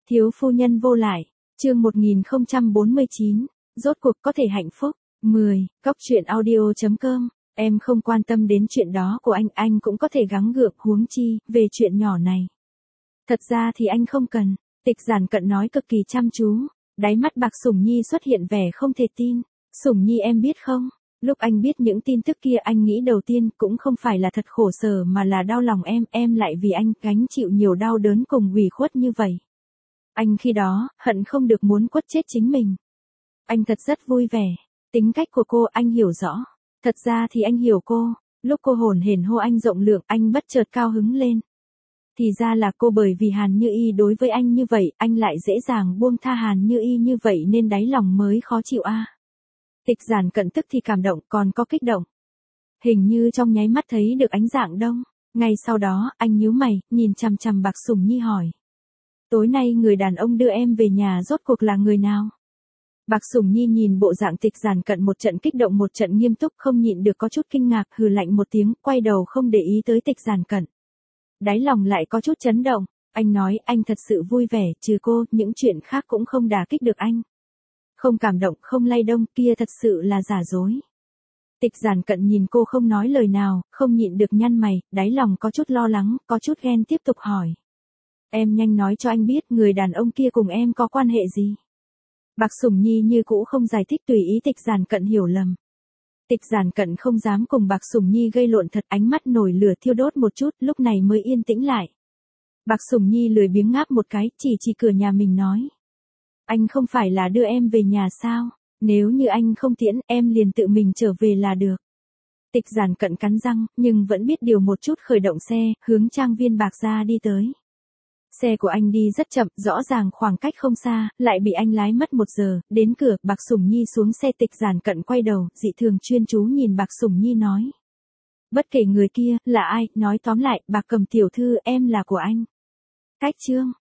Thiếu phu nhân vô lại, chương 1049, rốt cuộc có thể hạnh phúc. 10. Cóc truyện audio.com. Em không quan tâm đến chuyện đó của anh cũng có thể gắng gượng, huống chi, về chuyện nhỏ này. Thật ra thì anh không cần, Tịch Giản Cận nói cực kỳ chăm chú, đáy mắt Bạc Sủng Nhi xuất hiện vẻ không thể tin. Sủng Nhi em biết không, lúc anh biết những tin tức kia anh nghĩ đầu tiên cũng không phải là thật khổ sở mà là đau lòng em lại vì anh gánh chịu nhiều đau đớn cùng ủy khuất như vậy. Anh khi đó, hận không được muốn quất chết chính mình. Anh thật rất vui vẻ. Tính cách của cô anh hiểu rõ. Thật ra thì anh hiểu cô. Lúc cô hồn hển hô anh rộng lượng, anh bất chợt cao hứng lên. Thì ra là cô bởi vì Hàn Như Y đối với anh như vậy, anh lại dễ dàng buông tha Hàn Như Y như vậy nên đáy lòng mới khó chịu a. Tịch Giản Cận tức thì cảm động còn có kích động. Hình như trong nháy mắt thấy được ánh dạng đông. Ngay sau đó, anh nhíu mày, nhìn chằm chằm Bạc Sủng Nhi hỏi. Tối nay người đàn ông đưa em về nhà rốt cuộc là người nào? Bạc Sủng Nhi nhìn bộ dạng Tịch Giản Cận một trận kích động một trận nghiêm túc không nhịn được có chút kinh ngạc hừ lạnh một tiếng, quay đầu không để ý tới Tịch Giản Cận. Đáy lòng lại có chút chấn động, anh nói anh thật sự vui vẻ, trừ cô, những chuyện khác cũng không đả kích được anh. Không cảm động, không lay động kia thật sự là giả dối. Tịch Giản Cận nhìn cô không nói lời nào, không nhịn được nhăn mày, đáy lòng có chút lo lắng, có chút ghen tiếp tục hỏi. Em nhanh nói cho anh biết người đàn ông kia cùng em có quan hệ gì? Bạc Sủng Nhi như cũ không giải thích tùy ý Tịch Giản Cận hiểu lầm. Tịch Giản Cận không dám cùng Bạc Sủng Nhi gây lộn thật, ánh mắt nổi lửa thiêu đốt một chút, lúc này mới yên tĩnh lại. Bạc Sủng Nhi lười biếng ngáp một cái, chỉ cửa nhà mình nói. Anh không phải là đưa em về nhà sao? Nếu như anh không tiễn, em liền tự mình trở về là được. Tịch Giản Cận cắn răng, nhưng vẫn biết điều một chút khởi động xe, hướng trang viên Bạc gia đi tới. Xe của anh đi rất chậm, rõ ràng khoảng cách không xa, lại bị anh lái mất 1 giờ, đến cửa, Bạc Sủng Nhi xuống xe. Tịch Giản Cận quay đầu, dị thường chuyên chú nhìn Bạc Sủng Nhi nói. Bất kể người kia, là ai, nói tóm lại, Bạc Cầm tiểu thư, em là của anh. Cách chương.